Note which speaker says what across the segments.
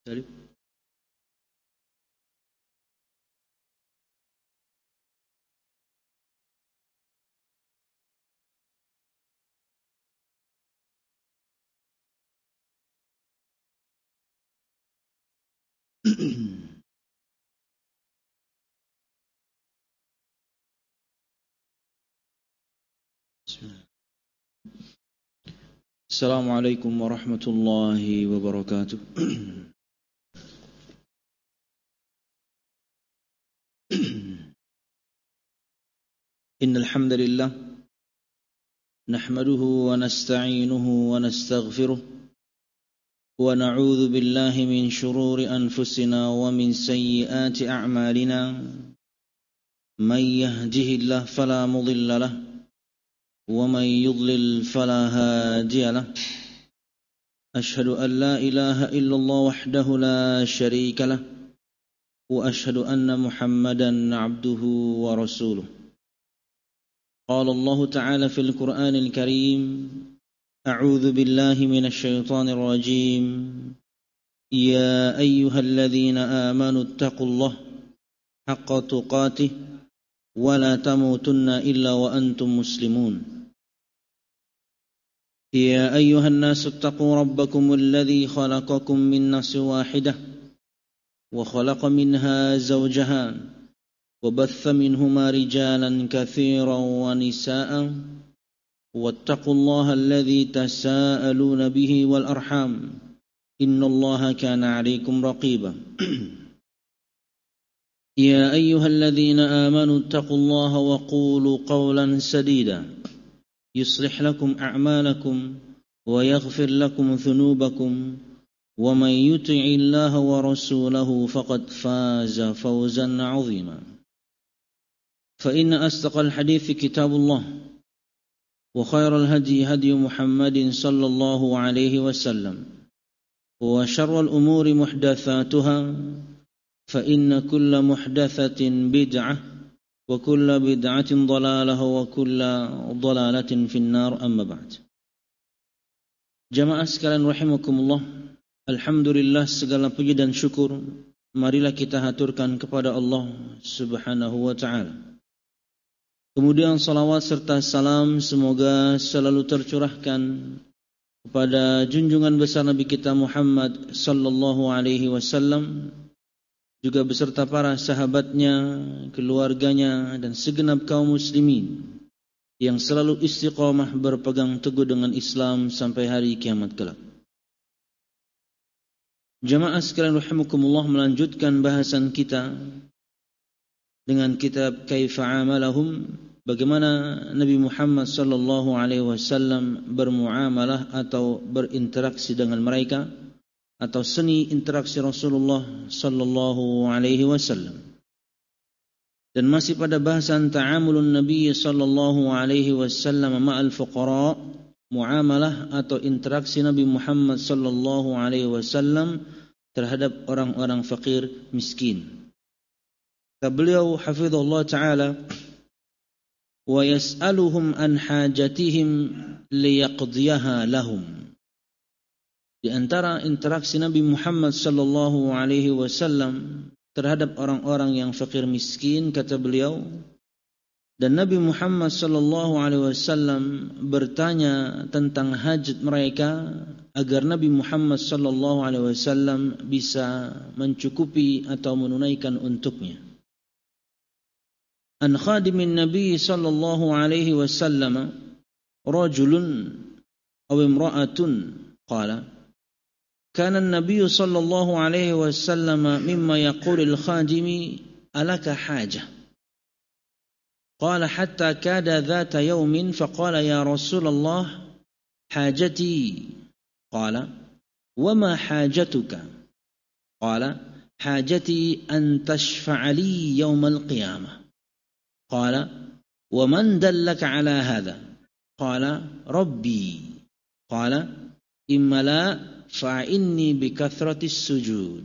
Speaker 1: Jadi Assalamualaikum warahmatullahi wabarakatuh. Innal hamdalillah nahmaduhu wa nasta'inuhu wa nastaghfiruh wa na'udzu billahi min shururi anfusina wa min sayyiati a'malina. May yahdihillahu fala mudilla lahu wa may yudlil fala hadiya lahu. Ashhadu an la ilaha illallah wahdahu la syarika lahu wa ashhadu anna Muhammadan 'abduhu wa rasuluh. قال الله تعالى في القرآن الكريم أعوذ بالله من الشيطان الرجيم يا أيها الذين آمنوا اتقوا الله حق تقاته ولا تموتن إلا وأنتم مسلمون يا أيها الناس اتقوا ربكم الذي خلقكم من نفس واحدة وخلق منها زوجها وبث منهما رجالا كثيرا ونساء واتقوا الله الذي تساءلون به والأرحام إن الله كان عليكم رقيبا يا أيها الذين آمنوا اتقوا الله وقولوا قولا سديدا يصلح لكم أعمالكم ويغفر لكم ذنوبكم ومن يطع الله ورسوله فقد فاز فوزا عظيما فإن أصدق الحديث كتاب الله وخير الهدي هدي محمد صلى الله عليه وسلم وشر الأمور محدثاتها فإن كل محدثة بدعة وكل بدعة ضلالة وكل ضلالة في النار أما بعد. Jamaah sekalian rahimakumullah, alhamdulillah segala puji dan syukur marilah kita haturkan kepada Allah Subhanahu wa taala. Kemudian salawat serta salam semoga selalu tercurahkan kepada junjungan besar Nabi kita Muhammad sallallahu alaihi wasallam, juga beserta para sahabatnya, keluarganya dan segenap kaum muslimin yang selalu istiqamah berpegang teguh dengan Islam sampai hari kiamat kelak. Jamaah sekalian rahimakumullah, melanjutkan bahasan kita dengan kitab Kaifa Amalahum, bagaimana Nabi Muhammad sallallahu alaihi wasallam bermuamalah atau berinteraksi dengan mereka, atau seni interaksi Rasulullah sallallahu alaihi wasallam. Dan masih pada bahasan ta'amulun Nabi sallallahu alaihi wasallam ma'al fuqara, muamalah atau interaksi Nabi Muhammad sallallahu alaihi wasallam terhadap orang-orang fakir miskin. Kata beliau hafizahullah taala, wa yas'aluhum an hajatihim liyaqdiyaha lahum. Di antara interaksi Nabi Muhammad sallallahu alaihi wasallam terhadap orang-orang yang fakir miskin, kata beliau, dan Nabi Muhammad sallallahu alaihi wasallam bertanya tentang hajat mereka agar Nabi Muhammad sallallahu alaihi wasallam bisa mencukupi atau menunaikan untuknya. An khadimin Nabi sallallahu alaihi wasallam rajulun aw imra'atun qala kana an-nabiy sallallahu alaihi wasallam mimma yaqulu al-khadimi alaka haja qala hatta kada dhata yawmin faqala ya Rasulullah hajati qala wama hajatuka qala hajati an tashfa'a li yawm al-qiyamah قال ومن دلك على هذا قال ربي قال إما لا فإني بكثرة السجود.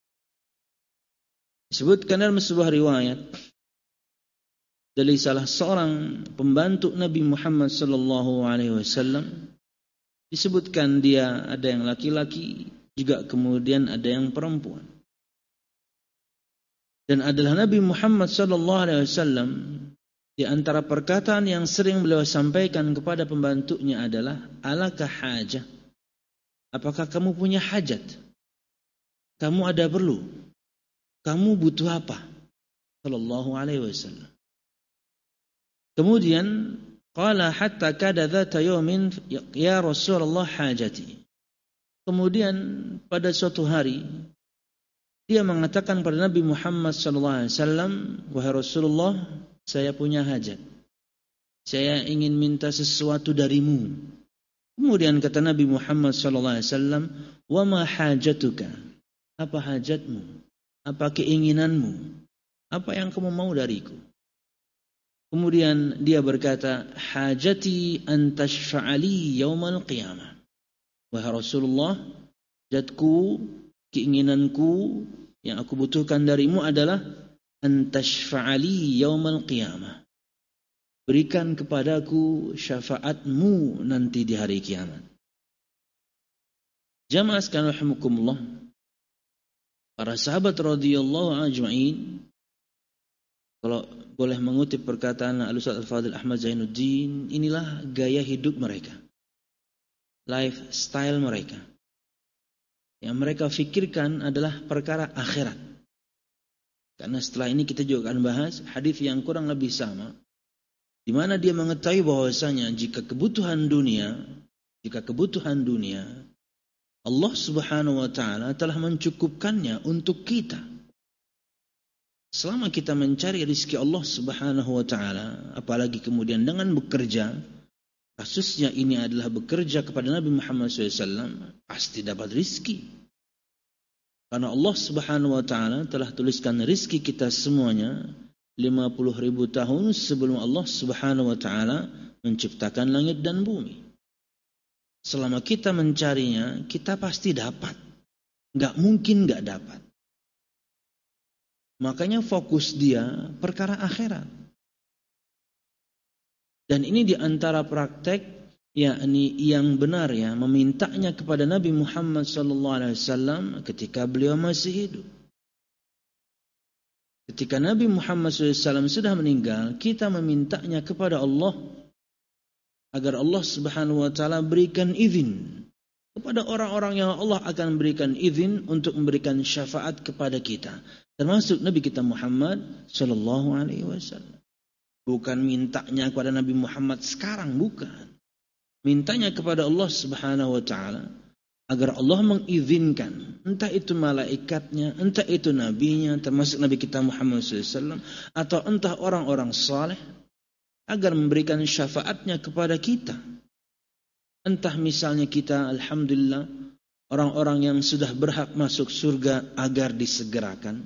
Speaker 1: Disebutkan dalam sebuah riwayat dari salah seorang pembantu Nabi Muhammad sallallahu alaihi wasallam, disebutkan dia ada yang laki-laki juga kemudian ada yang perempuan. Dan adalah Nabi Muhammad SAW di antara perkataan yang sering beliau sampaikan kepada pembantunya adalah, alaka hajah, apakah kamu punya hajat? Kamu ada perlu? Kamu butuh apa? Sallallahu alaihi wasallam. Kemudian qala hatta kada dzata yaumin ya Rasulullah hajati. Kemudian pada suatu hari dia mengatakan pada Nabi Muhammad sallallahu alaihi wasallam, wahai Rasulullah, saya punya hajat. Saya ingin minta sesuatu darimu. Kemudian kata Nabi Muhammad sallallahu alaihi wasallam, wa ma hajatuka? Apa hajatmu? Apa keinginanmu? Apa yang kamu mau dariku? Kemudian dia berkata, hajati an tashfa'ali yaumal qiyamah. Wahai Rasulullah, hajatku, keinginanku yang aku butuhkan darimu adalah an tashfa'ali yaumal qiyamah. Berikan kepadaku syafaatmu nanti di hari kiamat. Jamaah sekalian rahimakumullah, para sahabat radhiyallahu ajma'in, kalau boleh mengutip perkataan Al-Ustaz Al-Fadhil Ahmad Zainuddin, inilah gaya hidup mereka, lifestyle mereka. Yang mereka fikirkan adalah perkara akhirat. Karena setelah ini kita juga akan bahas hadis yang kurang lebih sama, di mana dia mengetahui bahwasanya jika kebutuhan dunia Allah Subhanahu wa taala telah mencukupkannya untuk kita. Selama kita mencari rezeki Allah Subhanahu wa taala, apalagi kemudian dengan bekerja, kasusnya ini adalah bekerja kepada Nabi Muhammad SAW, pasti dapat rezeki. Karena Allah Subhanahu wa taala telah tuliskan rezeki kita semuanya 50.000 tahun sebelum Allah Subhanahu wa taala menciptakan langit dan bumi. Selama kita mencarinya, kita pasti dapat. Enggak mungkin enggak dapat. Makanya fokus dia perkara akhirat. Dan ini di antara praktek yakni yang benar ya, memintanya kepada Nabi Muhammad SAW ketika beliau masih hidup. Ketika Nabi Muhammad SAW sudah meninggal, kita memintanya kepada Allah agar Allah Subhanahu wa taala berikan izin kepada orang-orang yang Allah akan berikan izin untuk memberikan syafaat kepada kita, termasuk Nabi kita Muhammad sallallahu alaihi wasallam. Bukan mintanya kepada Nabi Muhammad sekarang, bukan. Mintanya kepada Allah Subhanahu wa taala agar Allah mengizinkan, entah itu malaikatnya, entah itu nabinya, termasuk Nabi kita Muhammad sallallahu alaihi wasallam, atau entah orang-orang saleh, agar memberikan syafaatnya kepada kita. Entah misalnya kita, alhamdulillah, orang-orang yang sudah berhak masuk surga agar disegerakan.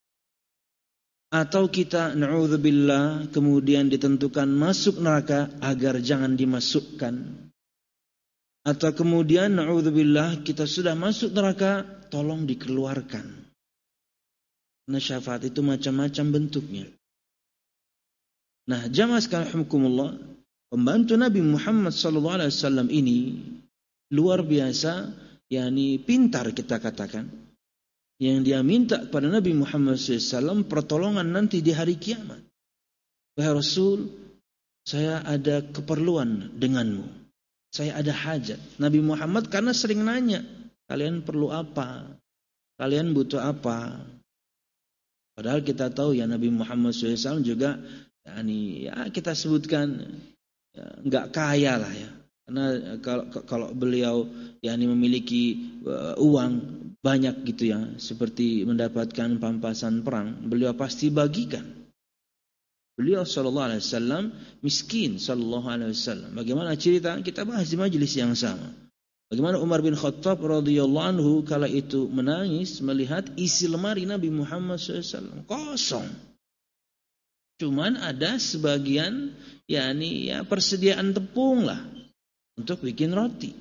Speaker 1: Atau kita, na'udzubillah, kemudian ditentukan masuk neraka agar jangan dimasukkan. Atau kemudian, na'udzubillah, kita sudah masuk neraka, tolong dikeluarkan. Nah, syafaat itu macam-macam bentuknya. Nah, jamaah sekalian rahimakumullah, pembantu Nabi Muhammad SAW ini luar biasa, yakni pintar kita katakan. Yang dia minta kepada Nabi Muhammad SAW pertolongan nanti di hari kiamat. Wahai Rasul, saya ada keperluan denganmu. Saya ada hajat. Nabi Muhammad karena sering nanya, kalian perlu apa? Kalian butuh apa? Padahal kita tahu ya Nabi Muhammad SAW juga ya kita sebutkan enggak kaya lah ya. Karena kalau beliau memiliki uang banyak gitu ya, seperti mendapatkan pampasan perang, beliau pasti bagikan. Beliau sallallahu alaihi wasallam miskin sallallahu alaihi wasallam. Bagaimana cerita? Kita bahas di majelis yang sama. Bagaimana Umar bin Khattab radhiyallahu anhu kala itu menangis melihat isi lemari Nabi Muhammad SAW kosong. Cuman ada sebagian persediaan tepung lah untuk bikin roti.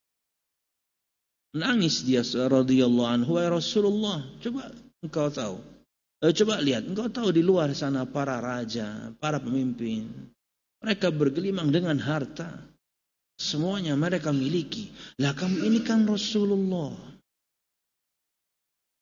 Speaker 1: Nangis dia radhiyallahu anhu, ya Rasulullah, coba engkau tahu. Coba lihat, engkau tahu di luar sana para raja, para pemimpin, mereka bergelimang dengan harta. Semuanya mereka miliki. Lah kamu ini kan Rasulullah.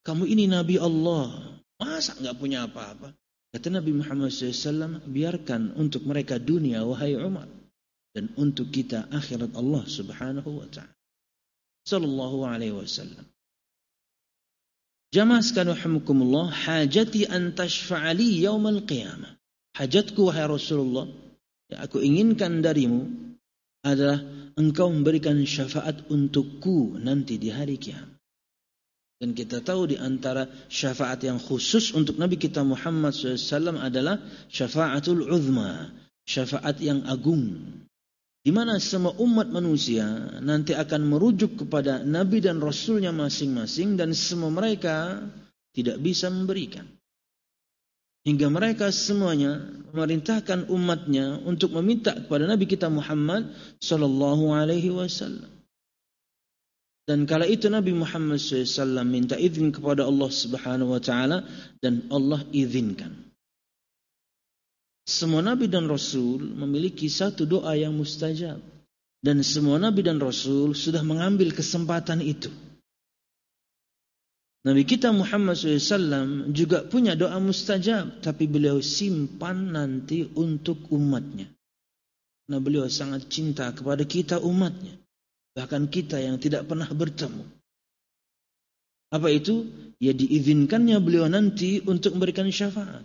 Speaker 1: Kamu ini Nabi Allah, masa enggak punya apa-apa? Kata Nabi Muhammad SAW, biarkan untuk mereka dunia, wahai Umar. Dan untuk kita akhirat Allah subhanahu wa ta'ala. Sallallahu alaihi wasallam. Jamaah sekalian rahimakumullah, hajati an tashfa'ali yaumal qiyamah. Hajatku wahai Rasulullah, yang aku inginkan darimu adalah engkau memberikan syafaat untukku nanti di hari kiamat. Dan kita tahu di antara syafaat yang khusus untuk Nabi kita Muhammad SAW adalah syafaatul uzma, syafaat yang agung. Di mana semua umat manusia nanti akan merujuk kepada Nabi dan Rasulnya masing-masing dan semua mereka tidak bisa memberikan. Hingga mereka semuanya memerintahkan umatnya untuk meminta kepada Nabi kita Muhammad sallallahu alaihi wasallam. Dan kala itu Nabi Muhammad SAW minta izin kepada Allah Subhanahu wa taala dan Allah izinkan. Semua Nabi dan Rasul memiliki satu doa yang mustajab. Dan semua Nabi dan Rasul sudah mengambil kesempatan itu. Nabi kita Muhammad SAW juga punya doa mustajab. Tapi beliau simpan nanti untuk umatnya. Nah, beliau sangat cinta kepada kita umatnya. Bahkan kita yang tidak pernah bertemu. Apa itu? Ya diizinkannya beliau nanti untuk memberikan syafaat.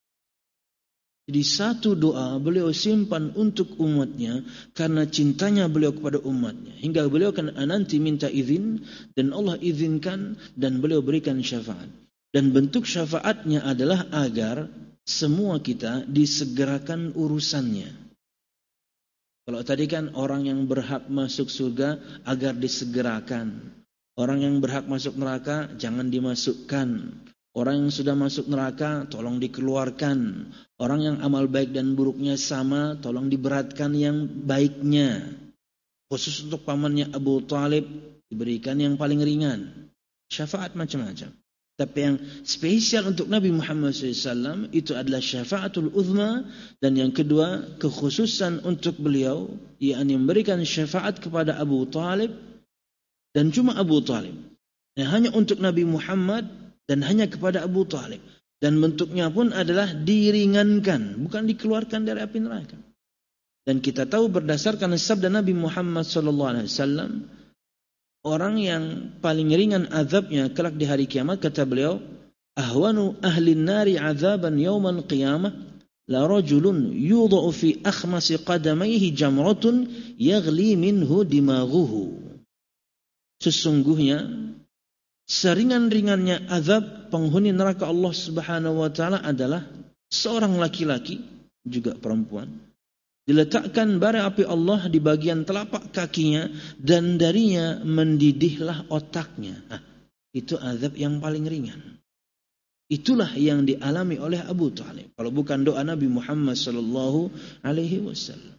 Speaker 1: Jadi satu doa beliau simpan untuk umatnya karena cintanya beliau kepada umatnya. Hingga beliau akan nanti minta izin dan Allah izinkan dan beliau berikan syafaat. Dan bentuk syafaatnya adalah agar semua kita disegerakan urusannya. Kalau tadi kan orang yang berhak masuk surga agar disegerakan. Orang yang berhak masuk neraka jangan dimasukkan. Orang yang sudah masuk neraka tolong dikeluarkan. Orang yang amal baik dan buruknya sama tolong diberatkan yang baiknya. Khusus untuk pamannya Abu Talib diberikan yang paling ringan. Syafaat macam-macam. Tapi yang spesial untuk Nabi Muhammad SAW itu adalah syafaatul uzma. Dan yang kedua kekhususan untuk beliau yakni memberikan syafaat kepada Abu Talib. Dan cuma Abu Talib. Yang hanya untuk Nabi Muhammad dan hanya kepada Abu Talib. Dan bentuknya pun adalah diringankan. Bukan dikeluarkan dari api neraka. Dan kita tahu berdasarkan sabda Nabi Muhammad SAW. Orang yang paling ringan azabnya kelak di hari kiamat. Kata beliau. Ahwanu ahlin nari azaban yawmal qiyamah. La rajulun yudha'u fi akhmasi qadamaihi jamratun. Yaghli minhu dimaghuhu. Sesungguhnya. Seringan-ringannya azab penghuni neraka Allah Subhanahu wa taala adalah seorang laki-laki juga perempuan diletakkan bara api Allah di bagian telapak kakinya dan darinya mendidihlah otaknya. Nah, itu azab yang paling ringan. Itulah yang dialami oleh Abu Talib. Kalau bukan doa Nabi Muhammad sallallahu alaihi wasallam.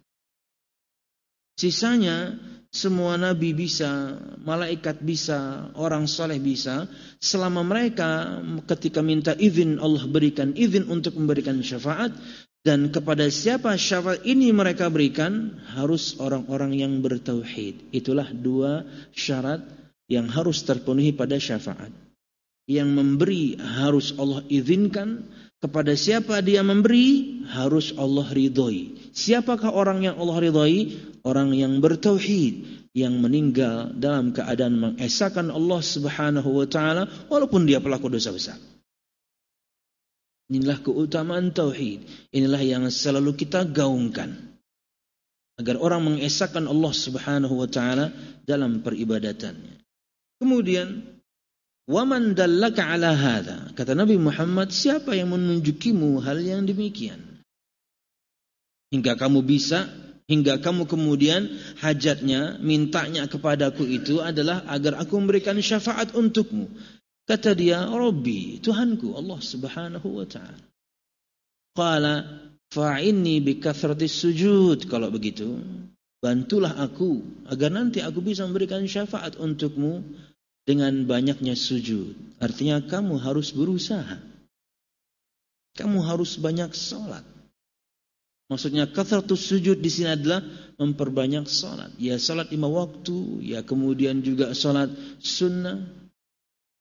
Speaker 1: Sisanya semua nabi bisa, malaikat bisa, orang saleh bisa. Selama mereka ketika minta izin Allah berikan izin untuk memberikan syafaat. Dan kepada siapa syafaat ini mereka berikan? Harus orang-orang yang bertauhid. Itulah dua syarat yang harus terpenuhi pada syafaat. Yang memberi harus Allah izinkan. Kepada siapa dia memberi harus Allah ridhoi. Siapakah orang yang Allah ridhoi? Orang yang bertauhid, yang meninggal dalam keadaan mengesahkan Allah Subhanahu wa taala walaupun dia pelaku dosa besar. Inilah keutamaan tauhid. Inilah yang selalu kita gaungkan. Agar orang mengesahkan Allah Subhanahu wa taala dalam peribadatannya. Kemudian waman dallaka ala hadza. Kata Nabi Muhammad, siapa yang menunjukimu hal yang demikian? Hingga kamu bisa, hingga kamu kemudian hajatnya, mintanya kepadaku itu adalah agar aku memberikan syafaat untukmu. Kata dia, Rabbi, Tuhanku, Allah Subhanahu wa ta'ala. Qala fa'inni bikathratis sujud. Kalau begitu, bantulah aku agar nanti aku bisa memberikan syafaat untukmu dengan banyaknya sujud. Artinya kamu harus berusaha. Kamu harus banyak salat. Maksudnya kathratus sujud di sini adalah memperbanyak salat. Ya salat 5 waktu, ya kemudian juga salat sunnah.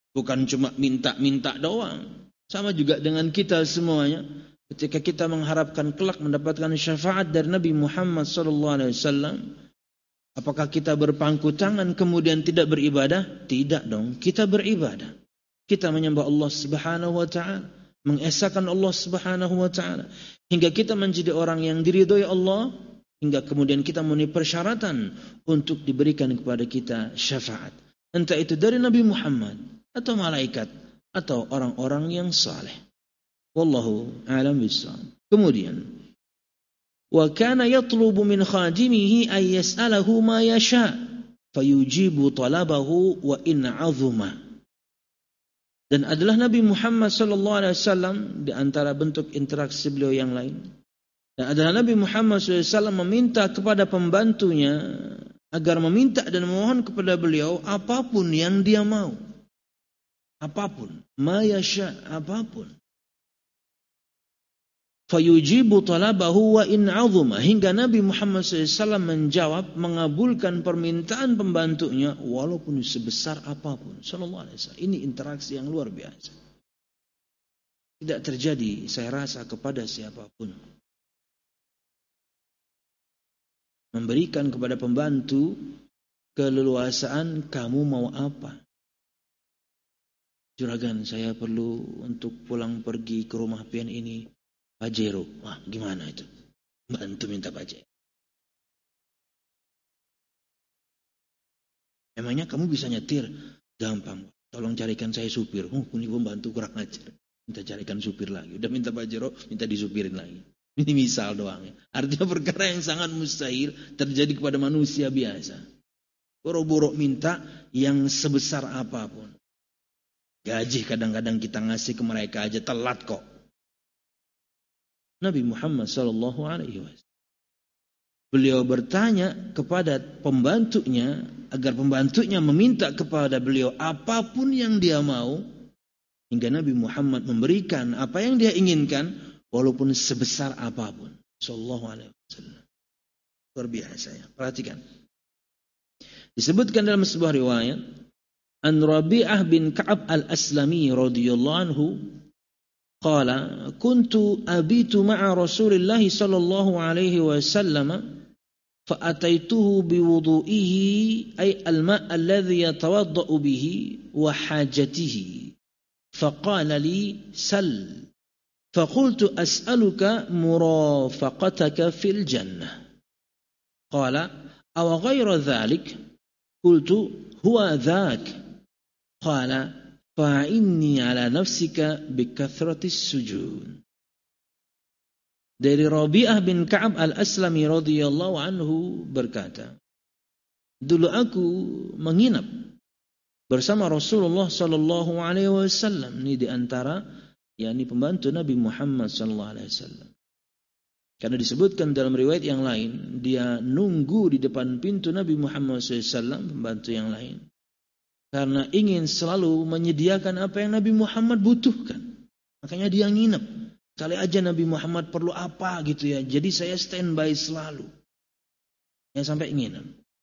Speaker 1: Bukan cuma minta-minta doang. Sama juga dengan kita semuanya. Ketika kita mengharapkan kelak mendapatkan syafaat dari Nabi Muhammad SAW, apakah kita berpangku tangan kemudian tidak beribadah? Tidak dong, kita beribadah. Kita menyembah Allah Subhanahu wa taala, mengesahkan Allah Subhanahu wa taala hingga kita menjadi orang yang diridhoi Allah, hingga kemudian kita memenuhi persyaratan untuk diberikan kepada kita syafaat. Entah itu dari Nabi Muhammad atau malaikat atau orang-orang yang saleh. Wallahu a'lam bishawab. Kemudian wa kana yatlubu min khadimihi ay yas'alahu ma yasha fayujibu talabahu wa in 'azuma. Dan adalah Nabi Muhammad sallallahu alaihi wasallam di antara bentuk interaksi beliau yang lain. Dan adalah Nabi Muhammad sallallahu alaihi wasallam meminta kepada pembantunya agar meminta dan memohon kepada beliau apapun yang dia mau. Apapun, ma yasha, apapun. Fayujibu talabahu wa in 'azuma, hingga Nabi Muhammad SAW menjawab, mengabulkan permintaan pembantunya walaupun sebesar apapun. Sallallahu alaihi wasallam. Ini interaksi yang luar biasa. Tidak terjadi saya rasa kepada siapapun. Memberikan kepada pembantu keleluasaan, kamu mau apa? Juragan, saya perlu untuk pulang pergi ke rumah pian ini. Pajero, wah gimana itu? Bantu minta pajero. Emangnya kamu bisa nyetir? Gampang. Tolong carikan saya supir. Ini pembantu kurang ajar. Minta carikan supir lagi. Udah minta pajero, minta disupirin lagi. Ini misal doang ya. Artinya perkara yang sangat mustahil terjadi kepada manusia biasa. Boro-boro minta yang sebesar apapun. Gaji kadang-kadang kita ngasih ke mereka aja telat kok. Nabi Muhammad sallallahu alaihi wasallam. Beliau bertanya kepada pembantunya agar pembantunya meminta kepada beliau apapun yang dia mau, hingga Nabi Muhammad memberikan apa yang dia inginkan walaupun sebesar apapun. Sallallahu alaihi wasallam. Luar biasa ya. Perhatikan. Disebutkan dalam sebuah riwayat, An Rabi'ah bin Ka'ab al-Aslami radhiyallahu anhu قال كنت أبيت مع رسول الله صلى الله عليه وسلم فأتيته بوضوئه أي الماء الذي يتوضأ به وحاجته فقال لي سل فقلت أسألك مرافقتك في الجنة قال أو غير ذلك قلت هو ذاك قال fa'inni ala nafsika bikathratis sujud. Dari Rabi'ah bin Ka'ab al-Aslami radhiyallahu anhu berkata, dulu aku menginap bersama Rasulullah sallallahu alaihi wasallam. Ini di antara yakni pembantu Nabi Muhammad sallallahu alaihi wasallam. Karena disebutkan dalam riwayat yang lain, dia nunggu di depan pintu Nabi Muhammad sallallahu alaihi wasallam, pembantu yang lain. Karena ingin selalu menyediakan apa yang Nabi Muhammad butuhkan. Makanya dia nginep. Kali aja Nabi Muhammad perlu apa gitu ya. Jadi saya standby selalu. Ya sampai nginep.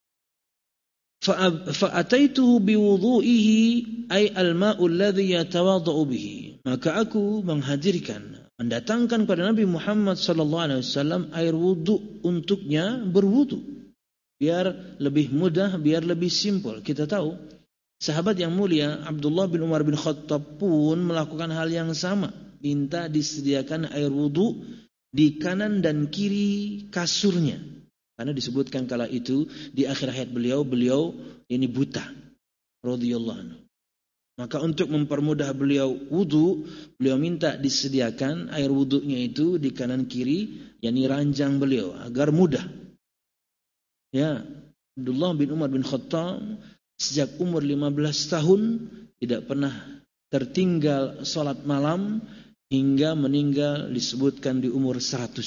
Speaker 1: Fa'ataituhu biwudhu'ihi ay al-ma'u alladhi yatawadha'u bihi. Maka aku mendatangkan kepada Nabi Muhammad sallallahu alaihi wasallam air wudu untuknya berwudu. Biar lebih mudah, biar lebih simpel. Kita tahu sahabat yang mulia Abdullah bin Umar bin Khattab pun melakukan hal yang sama. Minta disediakan air wudu di kanan dan kiri kasurnya. Karena disebutkan kala itu di akhir hayat beliau ini buta. Radhiyallahu anhu. Maka untuk mempermudah beliau wudu, beliau minta disediakan air wudunya itu di kanan kiri, yakni ranjang beliau agar mudah. Ya, Abdullah bin Umar bin Khattab sejak umur 15 tahun tidak pernah tertinggal salat malam hingga meninggal disebutkan di umur 100.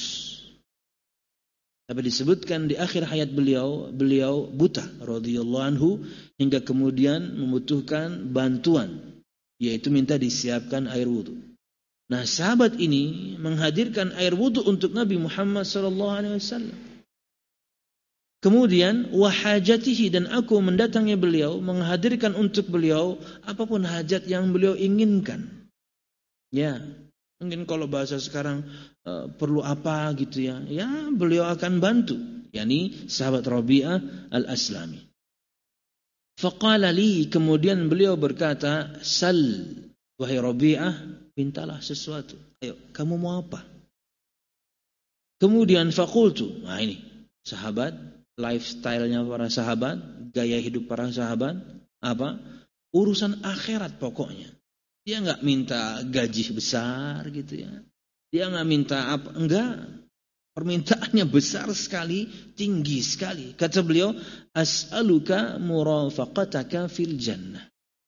Speaker 1: Tapi disebutkan di akhir hayat beliau buta radhiyallahu anhu hingga kemudian membutuhkan bantuan, yaitu minta disiapkan air wudu. Nah, sahabat ini menghadirkan air wudu untuk Nabi Muhammad sallallahu alaihi wasallam. Kemudian wahajatihi, dan aku mendatangi beliau, menghadirkan untuk beliau apapun hajat yang beliau inginkan. Ya, mungkin kalau bahasa sekarang perlu apa gitu ya, ya beliau akan bantu. Yani sahabat Rabi'ah al-Aslami. Faqala li, kemudian beliau berkata, sal, wahai Rabi'ah, mintalah sesuatu. Ayo, kamu mau apa? Kemudian faqultu, nah ini sahabat, lifestyle-nya para sahabat, gaya hidup para sahabat, apa? Urusan akhirat pokoknya. Dia enggak minta gaji besar gitu ya. Dia enggak minta apa, enggak. Permintaannya besar sekali, tinggi sekali. Kata beliau, as'aluka murafaqataka fil jannah.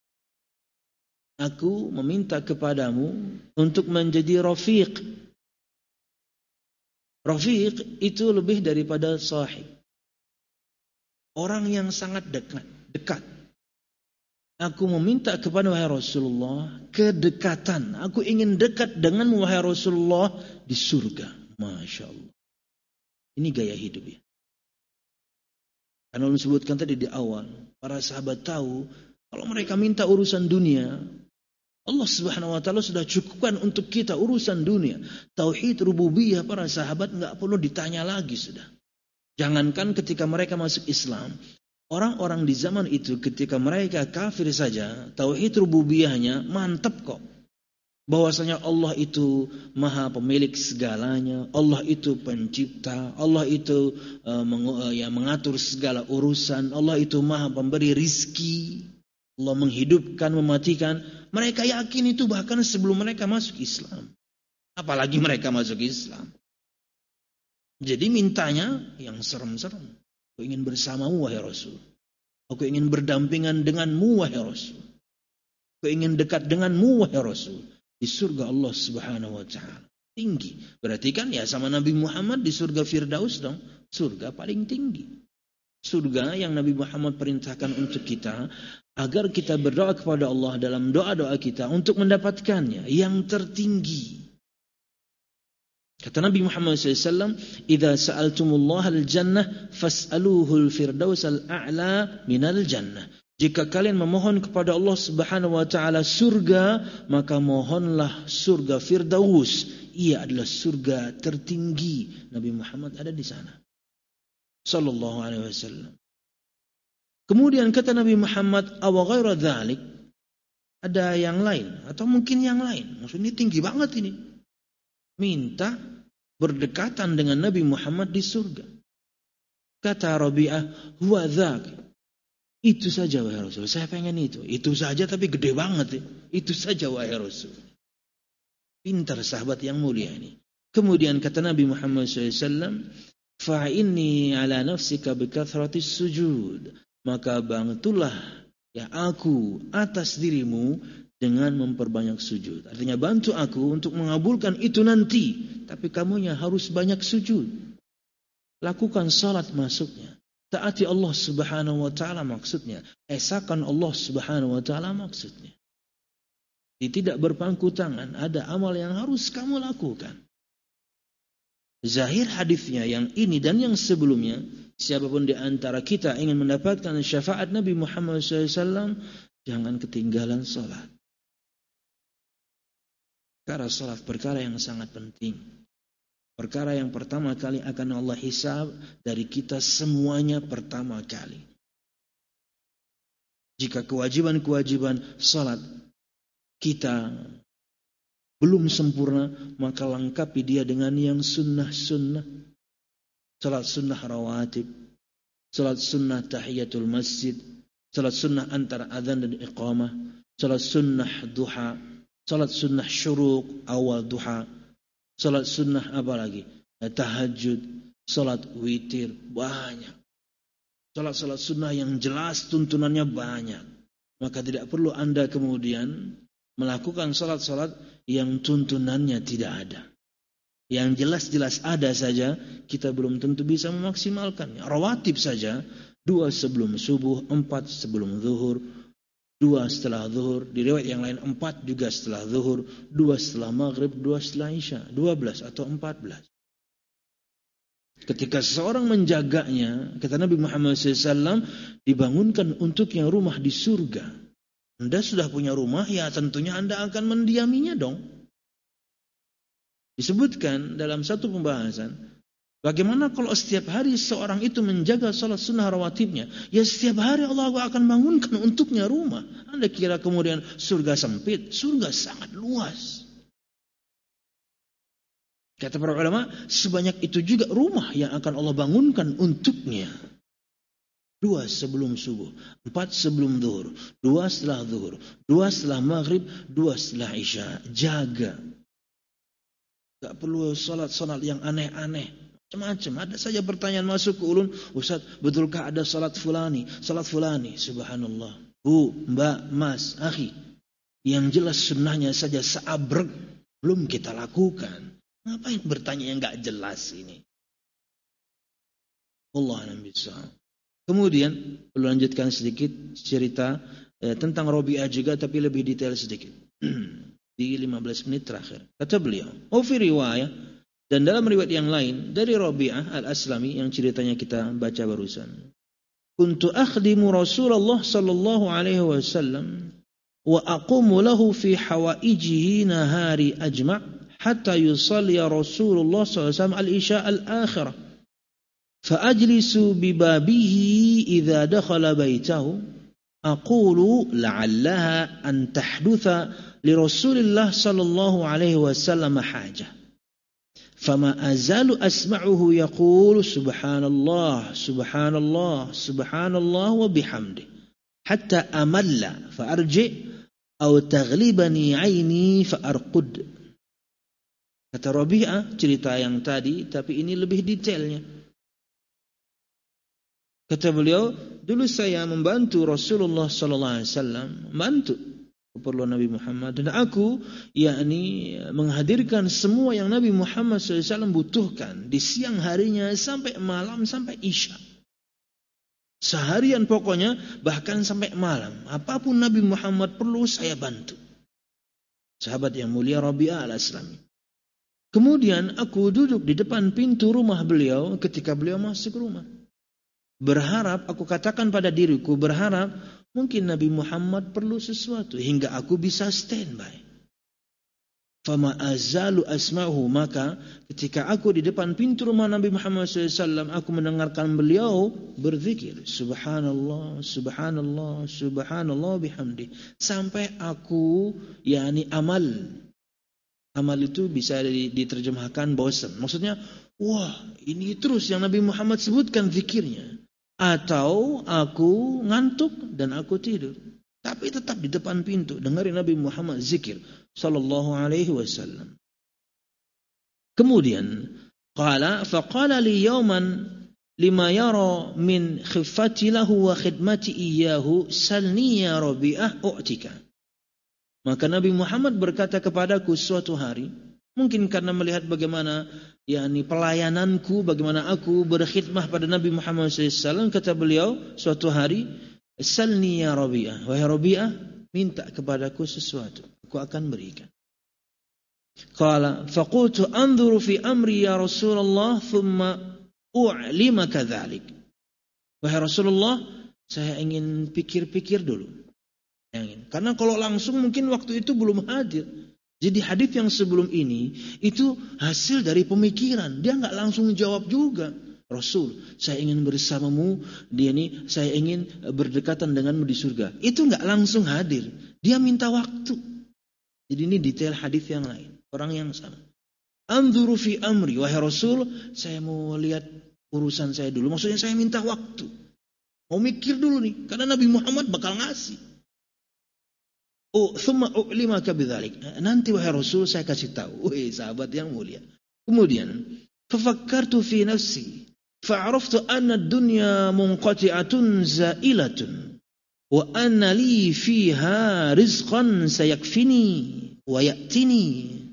Speaker 1: Aku meminta kepadamu untuk menjadi rafiq. Rafiq itu lebih daripada sahib. Orang yang sangat dekat. Aku meminta kepada wahai Rasulullah kedekatan. Aku ingin dekat dengan wahai Rasulullah di surga. Masya Allah. Ini gaya hidup ya. Karena disebutkan tadi di awal, para sahabat tahu kalau mereka minta urusan dunia, Allah Subhanahu wa taala sudah cukupkan untuk kita urusan dunia. Tauhid rububiyah para sahabat enggak perlu ditanya lagi sudah. Jangankan ketika mereka masuk Islam, orang-orang di zaman itu ketika mereka kafir saja, tauhid rububiyahnya mantap kok. Bahwasanya Allah itu maha pemilik segalanya, Allah itu pencipta, Allah itu mengatur segala urusan, Allah itu maha pemberi rizki, Allah menghidupkan, mematikan. Mereka yakin itu bahkan sebelum mereka masuk Islam. Apalagi mereka masuk Islam. Jadi mintanya yang serem-serem. Aku ingin bersamamu wahai Rasul. Aku ingin berdampingan denganmu wahai Rasul. Aku ingin dekat denganmu wahai Rasul. Di surga Allah Subhanahu wa taala. Tinggi. Berarti kan ya sama Nabi Muhammad di surga Firdaus dong. Surga paling tinggi. Surga yang Nabi Muhammad perintahkan untuk kita agar kita berdoa kepada Allah dalam doa-doa kita untuk mendapatkannya yang tertinggi. Kata Nabi Muhammad SAW, "Idza sa'altumullah al-jannah fas'aluhu al-firdaus al-a'la minal jannah." Jika kalian memohon kepada Allah Subhanahu wa taala surga, maka mohonlah surga Firdaus. Ia adalah surga tertinggi. Nabi Muhammad ada di sana. Sallallahu alaihi wasallam. Kemudian kata Nabi Muhammad, "Aw ghaira dzalik?" Ada yang lain atau mungkin yang lain. Maksudnya tinggi banget ini. Minta berdekatan dengan Nabi Muhammad di surga. Kata Rabi'ah, "Huwa dzak." Itu saja wahai Rasul, saya pengen itu. Itu saja tapi gede banget ya. Itu saja wahai Rasul. Pintar sahabat yang mulia ini. Kemudian kata Nabi Muhammad SAW, "Fa'inni ala nafsika bikathratis sujud." Maka bantulah ya aku atas dirimu dengan memperbanyak sujud. Artinya bantu aku untuk mengabulkan itu nanti. Tapi kamunya harus banyak sujud. Lakukan salat masuknya. Taati Allah Subhanahu wa taala maksudnya. Esakan Allah Subhanahu wa taala maksudnya. Tidak berpangku tangan, ada amal yang harus kamu lakukan. Zahir hadisnya yang ini dan yang sebelumnya, siapapun di antara kita ingin mendapatkan syafaat Nabi Muhammad SAW, jangan ketinggalan salat. Karena salat perkara yang sangat penting. Perkara yang pertama kali akan Allah hisab dari kita semuanya pertama kali. Jika kewajiban-kewajiban salat kita belum sempurna, maka lengkapi dia dengan yang sunnah-sunnah. Salat sunnah rawatib, salat sunnah tahiyatul masjid, salat sunnah antara adzan dan iqamah, salat sunnah duha, salat sunnah syuruq awal duha, salat sunnah apa lagi? Tahajud, salat witir, banyak. Salat-salat sunnah yang jelas tuntunannya banyak. Maka tidak perlu Anda kemudian melakukan salat-salat yang tuntunannya tidak ada. Yang jelas-jelas ada saja, kita belum tentu bisa memaksimalkannya. Rawatib saja, 2 sebelum subuh, 4 sebelum zuhur, 2 setelah zuhur, di riwayat yang lain 4 juga setelah zuhur, 2 setelah maghrib, 2 setelah isya, 12 atau 14. Ketika seseorang menjaganya, kata Nabi Muhammad SAW, dibangunkan untuknya rumah di surga. Anda sudah punya rumah, ya tentunya Anda akan mendiaminya dong. Disebutkan dalam satu pembahasan, bagaimana kalau setiap hari seorang itu menjaga salat sunnah rawatibnya, ya setiap hari Allah akan bangunkan untuknya rumah. Anda kira kemudian surga sempit? Surga sangat luas. Kata para ulama, sebanyak itu juga rumah yang akan Allah bangunkan untuknya. 2 sebelum subuh, 4 sebelum zuhur, 2 setelah zuhur, 2 setelah maghrib, 2 setelah isya. Jaga. Gak perlu salat yang aneh-aneh. Macam-macam. Ada saja pertanyaan masuk ke ulun, Ustaz, betulkah ada salat fulani? Salat fulani. Subhanallah. Bu, mbak, mas, akhi. Yang jelas sunnahnya saja seabrek belum kita lakukan. Ngapain bertanya yang gak jelas ini? Allah alam bisawab. Kemudian perlu lanjutkan sedikit cerita tentang Rabi'ah juga, tapi lebih detail sedikit. Di 15 menit terakhir. Kata beliau, fi riwayah, dan dalam riwayat yang lain dari Rabi'ah al-Aslami yang ceritanya kita baca barusan. Kuntu akhdimu Rasulullah sallallahu alaihi wasallam wa aqumu lahu fi hawaijihi nahari ajma' hatta yusalli Rasulullah sallallahu alaihi wasallam al-isya al-akhirah. فأجلس ببابه إذا دخل بيته أقول لعلها أن تحدث لرسول الله صلى الله عليه وسلم حاجة فما أزال أسمعه يقول سبحان الله سبحان الله سبحان الله وبحمده حتى أمل فأرجع أو تغلبني عيني فأرقد. Kata Rabi'ah, cerita yang tadi tapi ini lebih detailnya. Kata beliau, dulu saya membantu Rasulullah sallallahu alaihi wasallam, membantu keperluan Nabi Muhammad, dan aku yakni menghadirkan semua yang Nabi Muhammad sallallahu alaihi wasallam butuhkan di siang harinya sampai malam sampai isya. Seharian pokoknya, bahkan sampai malam. Apapun Nabi Muhammad perlu saya bantu. Sahabat yang mulia Rabi'ah al-Aslami. Kemudian aku duduk di depan pintu rumah beliau ketika beliau masuk rumah. Berharap, aku katakan pada diriku, berharap mungkin Nabi Muhammad perlu sesuatu hingga aku bisa standby. Fama azalu asma'uhu, maka ketika aku di depan pintu rumah Nabi Muhammad SAW, aku mendengarkan beliau berzikir Subhanallah, Subhanallah, Subhanallah bihamdi, sampai aku yakni amal itu bisa diterjemahkan bosan. Maksudnya, wah ini terus yang Nabi Muhammad sebutkan zikirnya. Atau aku ngantuk dan aku tidur. Tapi tetap di depan pintu dengarin Nabi Muhammad zikir sallallahu alaihi wasallam. Kemudian faqala li yawman lima yara min khiffati lahu wa khidmati iyyahu salni ya Rabi'ah u'tika. Maka Nabi Muhammad berkata kepadaku suatu hari, mungkin karena melihat bagaimana yakni pelayananku, bagaimana aku berkhidmah pada Nabi Muhammad SAW, kata beliau suatu hari, salni ya Rabi'ah, wahai Rabi'ah, minta kepadaku sesuatu, aku akan berikan. Qala faqultu anzuru fi amri ya Rasulullah thumma u'limaka dzalik. Wahai Rasulullah, saya ingin pikir-pikir dulu. Karena kalau langsung mungkin waktu itu belum hadir. Jadi hadis yang sebelum ini itu hasil dari pemikiran. Dia enggak langsung jawab juga. Rasul, saya ingin bersamamu, saya ingin berdekatan denganmu di surga. Itu enggak langsung hadir. Dia minta waktu. Jadi ini detail hadis yang lain. Orang yang sama. Anzuru fi amri, wahai Rasul, saya mau lihat urusan saya dulu. Maksudnya saya minta waktu. Mau mikir dulu nih, karena Nabi Muhammad bakal ngasih. Thumma u'limaka bidzalik. Nanti wahai Rasul saya kasih tahu. Sahabat yang mulia. Kemudian, fafakkartu fi nafsi, fa'araftu anna ad-dunya munqati'atun za'ilatun, wa anna li fiha rizqan sayakfini wa ya'tini.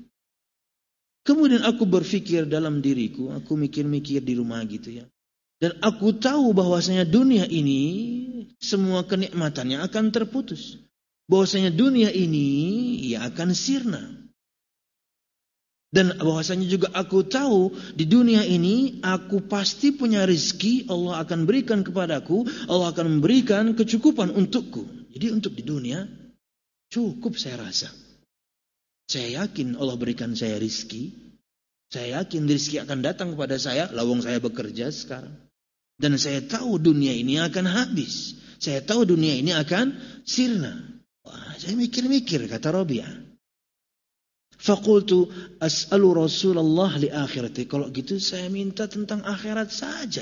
Speaker 1: Kemudian aku berpikir dalam diriku, aku mikir-mikir di rumah gitu ya. Dan aku tahu bahwasanya dunia ini semua kenikmatannya akan terputus. Bahwasanya dunia ini ya akan sirna. Dan bahwasanya juga aku tahu di dunia ini aku pasti punya rezeki, Allah akan berikan kepadaku, Allah akan memberikan kecukupan untukku. Jadi untuk di dunia cukup saya rasa. Saya yakin Allah berikan saya rezeki. Saya yakin rezeki akan datang kepada saya, lawang saya bekerja sekarang. Dan saya tahu dunia ini akan habis. Saya tahu dunia ini akan sirna. Wah, saya mikir-mikir, kata Rabi'ah. Faqultu as'alu Rasulullah li akhirati. Kalau gitu saya minta tentang akhirat saja.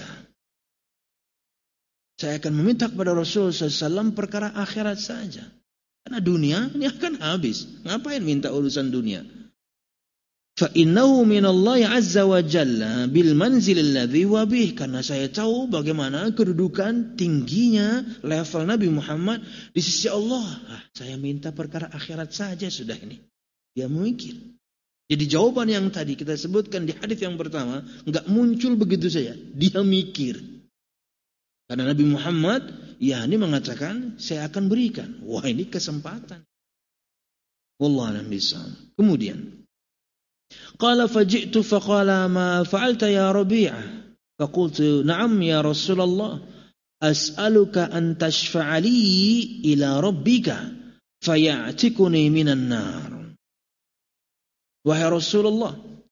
Speaker 1: Saya akan meminta kepada Rasulullah SAW perkara akhirat saja. Karena dunia ini akan habis. Ngapain minta urusan dunia? Fa innahu minallahi azza wa jalla bil manzil alladhi wa bih. Karena saya tahu bagaimana kedudukan tingginya level Nabi Muhammad di sisi Allah. Saya minta perkara akhirat saja sudah ini. Dia memikir. Jadi jawaban yang tadi kita sebutkan di hadis yang pertama enggak muncul begitu saja. Dia mikir. Karena Nabi Muhammad ini mengatakan saya akan berikan. Wah, ini kesempatan. Wallahu a'lam bishawab. Kemudian qala faji'tu faqala ma fa'alta ya Rabi'ah. Faqultu na'am ya Rasulullah. As'aluka an tashfa'ali ila rabbika faya'tikuni minan nar. Wahai Rasulullah.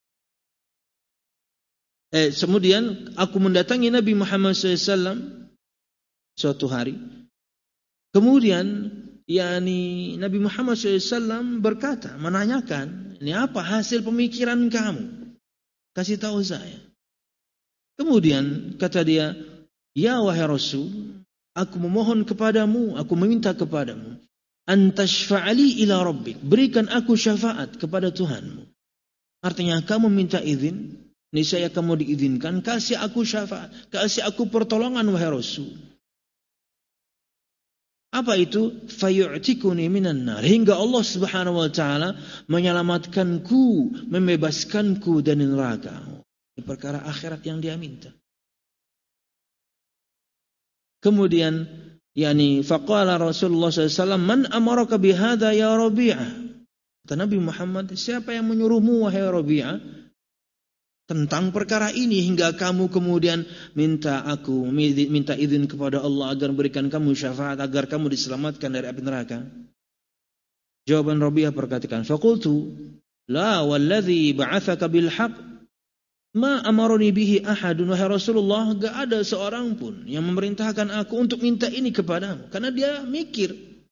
Speaker 1: Kemudian aku mendatangi Nabi Muhammad SAW suatu hari. Kemudian Nabi Muhammad SAW berkata, menanyakan, ini apa hasil pemikiran kamu? Kasih tahu saya. Kemudian kata dia, ya wahai Rasul, aku memohon kepadamu, aku meminta kepadamu, antashfa'ali ila rabbik, berikan aku syafaat kepada Tuhanmu. Artinya kamu minta izin, niscaya kamu diizinkan, kasih aku syafaat, kasih aku pertolongan wahai Rasul. Apa itu? Fayu'tikuni minan nar, hingga Allah Subhanahu wa taala menyelamatkanku, membebaskanku dari neraka. Ini perkara akhirat yang dia minta. Kemudian faqala Rasulullah SAW, man amaraka bihadza ya Rabi'ah. Kata Nabi Muhammad, siapa yang menyuruhmu wahai Rabi'ah tentang perkara ini hingga kamu kemudian minta izin kepada Allah agar berikan kamu syafaat agar kamu diselamatkan dari api neraka? Jawaban Rabi'ah perkatakan, faqultu la wallazi ba'atsaka bil haqq ma amaroni bihi ahadun. Wahai Rasulullah, enggak ada seorang pun yang memerintahkan aku untuk minta ini kepadamu. Karena dia mikir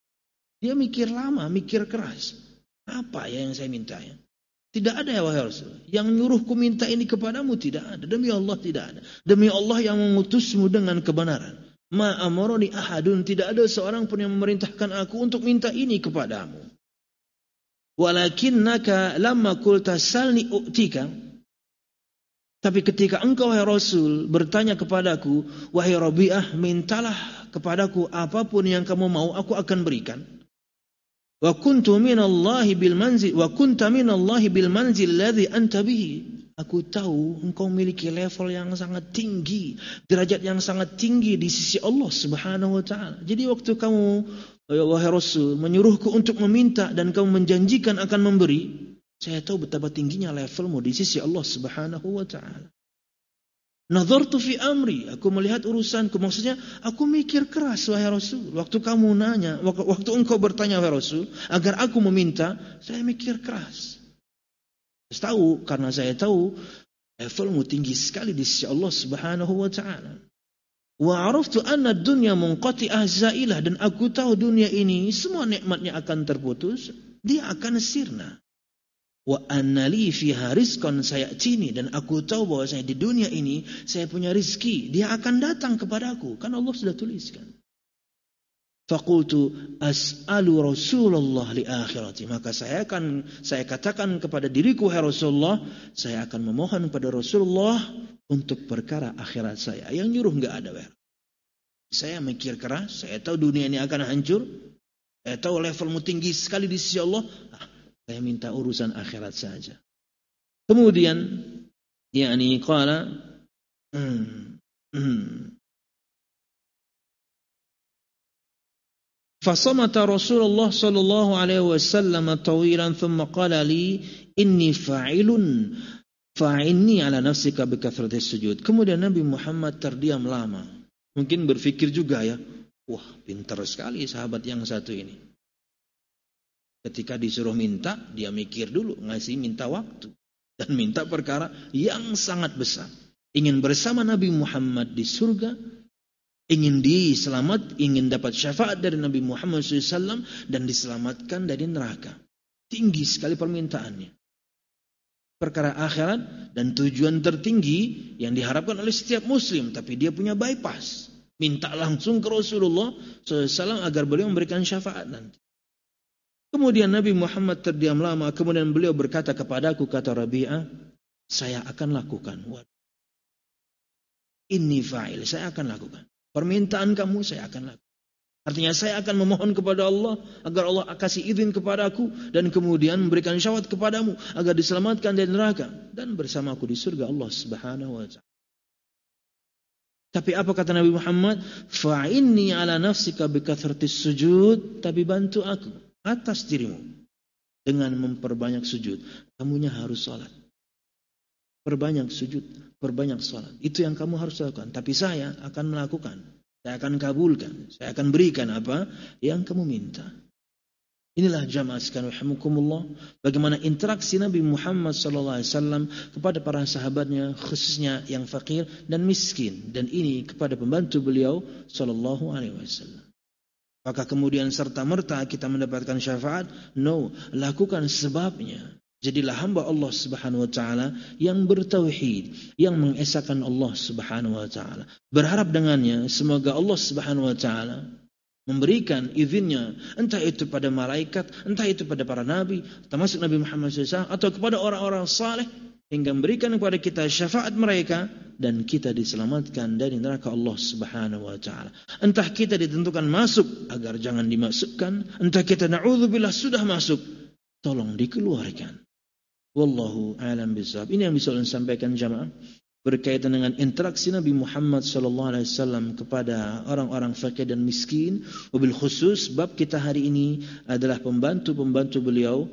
Speaker 1: lama, mikir keras. Apa yang saya minta ya? Tidak ada ya wahai Rasul. Yang nyuruhku minta ini kepadamu tidak ada. Demi Allah tidak ada. Demi Allah yang mengutusmu dengan kebenaran. Ma amaroni ahadun, tidak ada seorang pun yang memerintahkan aku untuk minta ini kepadamu. Walakinnaka lamma qulta salni u'tika. Tapi ketika engkau wahai Rasul bertanya kepadaku, wahai Rabi'ah, mintalah kepadaku apapun yang kamu mau, aku akan berikan. Wa kunta minallahi bil manzil alladhi anta bihi. Aku tahu engkau memiliki level yang sangat tinggi, derajat yang sangat tinggi di sisi Allah Subhanahu wa taala. Jadi waktu kamu wahai Rasul menyuruhku untuk meminta dan kamu menjanjikan akan memberi, saya tahu betapa tingginya levelmu di sisi Allah Subhanahu wa taala. Nadhartu fi amri, aku melihat urusanku. Maksudnya, aku mikir keras wahai Rasul. Waktu kamu nanya, waktu engkau bertanya wahai Rasul, agar aku meminta, saya mikir keras. Karena saya tahu levelmu tinggi sekali di sisi Allah Subhanahu wa taala. Wa araftu anna ad-dunya munqati'ah zailah, dan aku tahu dunia ini semua nikmatnya akan terputus, dia akan sirna. Wa annali fiha rizqan sayatini, dan aku tahu bahwa saya di dunia ini saya punya rizki, dia akan datang kepadaku, kan Allah sudah tuliskan. Faqultu as'alu Rasulullah li akhirati, maka saya katakan kepada diriku, hai Rasulullah, saya akan memohon kepada Rasulullah untuk perkara akhirat saya. Yang nyuruh enggak ada, weh. Saya mikir keras, saya tahu dunia ini akan hancur, saya tahu levelmu tinggi sekali di sisi Allah. Saya minta urusan akhirat saja. Kemudian qala Fasamata Rasulullah sallallahu alaihi wasallam tawilan thumma qala li inni fa'ilun fa'inni ala nafsika bi kathrati sujud. Kemudian Nabi Muhammad terdiam lama. Mungkin berpikir juga ya, wah pintar sekali sahabat yang satu ini. Ketika disuruh minta, dia mikir dulu, minta waktu dan minta perkara yang sangat besar. Ingin bersama Nabi Muhammad di surga, ingin ingin dapat syafaat dari Nabi Muhammad SAW dan diselamatkan dari neraka. Tinggi sekali permintaannya. Perkara akhirat dan tujuan tertinggi yang diharapkan oleh setiap muslim. Tapi dia punya bypass. Minta langsung ke Rasulullah SAW agar beliau memberikan syafaat nanti. Kemudian Nabi Muhammad terdiam lama. Kemudian beliau berkata kepadaku, kata Rabi'ah, saya akan lakukan. Inni fa'il, saya akan lakukan. Permintaan kamu saya akan lakukan. Artinya saya akan memohon kepada Allah agar Allah kasih izin kepadaku dan kemudian memberikan syafaat kepadamu agar diselamatkan dari neraka dan bersamaku di surga Allah Subhanahu wa taala. Tapi apa kata Nabi Muhammad? Fa'inni ala nafsika bikathratis sujud, tapi bantu aku atas dirimu dengan memperbanyak sujud. Kamunya harus salat. Perbanyak sujud, perbanyak salat. Itu yang kamu harus lakukan. Tapi saya akan melakukan. Saya akan kabulkan. Saya akan berikan apa yang kamu minta. Inilah jamaah sekalian rahimakumullah. Bagaimana interaksi Nabi Muhammad SAW kepada para sahabatnya, khususnya yang fakir dan miskin. Dan ini kepada pembantu beliau SAW. Apakah kemudian serta-merta kita mendapatkan syafaat? No, lakukan sebabnya. Jadilah hamba Allah Subhanahu wa taala yang bertauhid, yang mengesahkan Allah Subhanahu wa taala. Berharap dengannya semoga Allah Subhanahu wa taala memberikan izinnya, entah itu pada malaikat, entah itu pada para nabi, termasuk Nabi Muhammad SAW, atau kepada orang-orang saleh, hingga memberikan kepada kita syafaat mereka dan kita diselamatkan dari neraka Allah Subhanahu wa taala. Entah kita ditentukan masuk agar jangan dimasukkan, entah kita na'udzubillah sudah masuk, tolong dikeluarkan. Wallahu a'lam bishawab. Ini yang bisa saya sampaikan jamaah berkaitan dengan interaksi Nabi Muhammad SAW kepada orang-orang fakir dan miskin. Wabil khusus bab kita hari ini adalah pembantu-pembantu beliau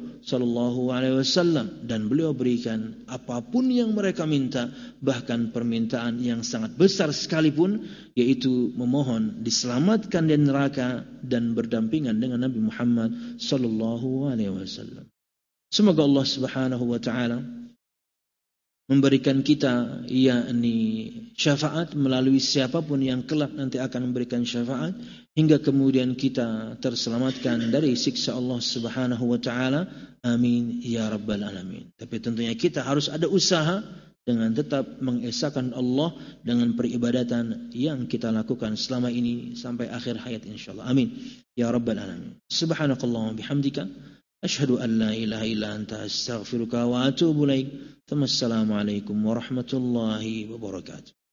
Speaker 1: SAW, dan beliau berikan apapun yang mereka minta, bahkan permintaan yang sangat besar sekalipun, yaitu memohon diselamatkan dari neraka dan berdampingan dengan Nabi Muhammad SAW. Semoga Allah Subhanahu wa taala memberikan kita yakni syafaat melalui siapapun yang kelak nanti akan memberikan syafaat, hingga kemudian kita terselamatkan dari siksa Allah Subhanahu wa taala. Amin ya rabbal alamin. Tapi tentunya kita harus ada usaha dengan tetap mengesahkan Allah dengan peribadatan yang kita lakukan selama ini sampai akhir hayat insyaallah. Amin ya rabbal alamin. Subhanakallahumma bihamdika asyhadu an la ilaha illa anta astaghfiruka wa atubu ilaik. Assalamualaikum warahmatullahi wabarakatuh.